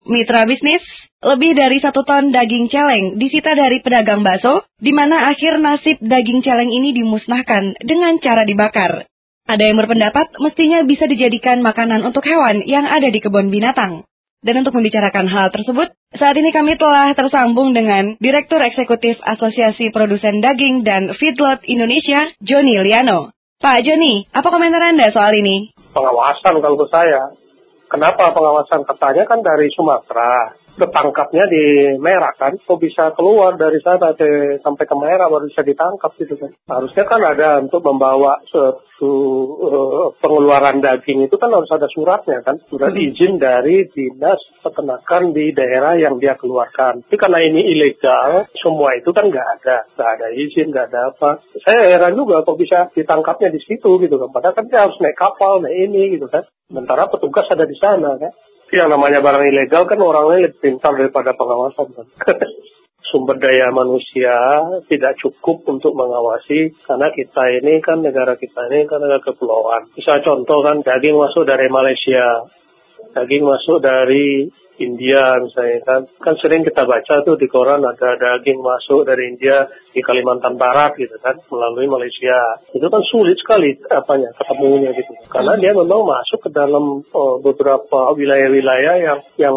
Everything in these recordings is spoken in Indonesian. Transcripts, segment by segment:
Mitra bisnis, lebih dari 1 ton daging celeng disita dari pedagang bakso, di mana akhir nasib daging celeng ini dimusnahkan dengan cara dibakar. Ada yang berpendapat mestinya bisa dijadikan makanan untuk hewan yang ada di kebun binatang. Dan untuk membicarakan hal tersebut, saat ini kami telah tersambung dengan Direktur Eksekutif Asosiasi Produsen Daging dan Feedlot Indonesia, Joni Liano. Pak Joni, apa komentar Anda soal ini? Pengawasan kalau menurut saya. Kenapa pengawasan? Katanya kan dari Sumatera. Ketangkapnya di Merak kan, kok bisa keluar dari sana sampai ke Merak baru bisa ditangkap gitu kan. Harusnya kan ada untuk membawa suatu pengeluaran daging itu kan harus ada suratnya kan, surat izin dari dinas peternakan di daerah yang dia keluarkan. Tapi karena ini ilegal, semua itu kan nggak ada izin, nggak ada apa. Saya heran juga kok bisa ditangkapnya di situ gitu kan. Padahal kan dia harus naik kapal, naik ini gitu kan. Sementara petugas ada di sana kan. Yang namanya barang ilegal kan orangnya lebih pintar daripada pengawasan kan. Sumber daya manusia tidak cukup untuk mengawasi karena kita ini kan negara kepulauan. Bisa contoh kan daging masuk dari Malaysia, daging masuk dari India misalnya kan sering kita baca tuh di koran ada daging masuk dari India di Kalimantan Barat gitu kan melalui Malaysia. Itu kan sulit sekali ketemunya gitu. Karena dia memang masuk ke dalam beberapa wilayah-wilayah yang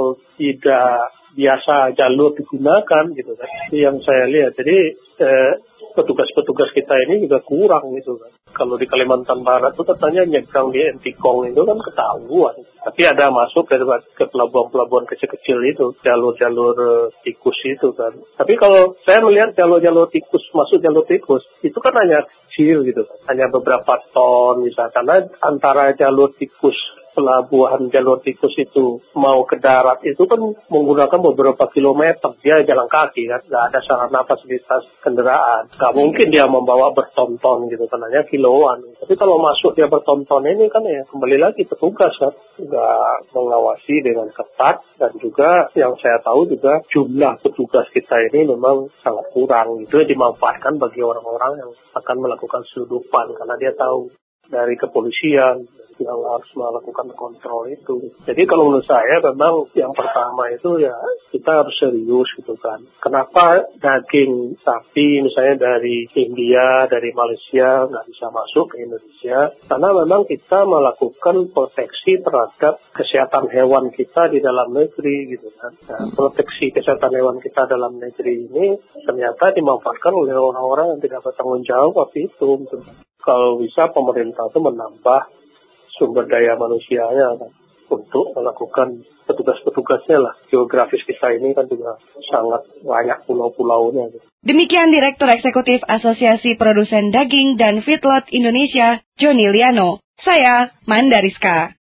tidak biasa jalur digunakan gitu kan. Itu yang saya lihat. Jadi petugas-petugas kita ini juga kurang gitu kan. Kalau di Kalimantan Barat itu katanya nyebrang di Entikong itu kan ketahuan. Tapi ada masuk ke pelabuhan-pelabuhan kecil-kecil itu, jalur-jalur tikus itu kan. Tapi kalau saya melihat jalur-jalur tikus, masuk jalur tikus, itu kan hanya kecil gitu kan. Hanya beberapa ton misalkan. Karena antara jalur tikus, pelabuhan jalur tikus itu mau ke darat itu kan menggunakan beberapa kilometer. Dia jalan kaki kan, nggak ada sarana fasilitas kendaraan. Nggak mungkin dia membawa berton-ton gitu kan, hanya kiloan. Tapi kalau masuk dia berton-ton ini kan ya kembali lagi petugas kan, nggak mengawasi dengan ketat. Dan juga yang saya tahu juga jumlah petugas kita ini memang sangat kurang. Itu dimanfaatkan bagi orang-orang yang akan melakukan selundupan karena dia tahu dari kepolisian yang harus melakukan kontrol itu. Jadi kalau menurut saya memang yang pertama itu ya kita harus serius gitu kan. Kenapa daging sapi misalnya dari India, dari Malaysia nggak bisa masuk ke Indonesia? Karena memang kita melakukan proteksi terhadap kesehatan hewan kita di dalam negeri gitu kan. Nah, proteksi kesehatan hewan kita dalam negeri ini ternyata dimanfaatkan oleh orang-orang yang tidak bertanggung jawab waktu itu. Gitu. Kalau bisa pemerintah itu menambah sumber daya manusianya kan, untuk melakukan petugas-petugasnya lah. Geografis kita ini kan juga sangat banyak pulau-pulaunya. Gitu. Demikian Direktur Eksekutif Asosiasi Produsen Daging dan Feedlot Indonesia, Joni Liano. Saya, Mandariska.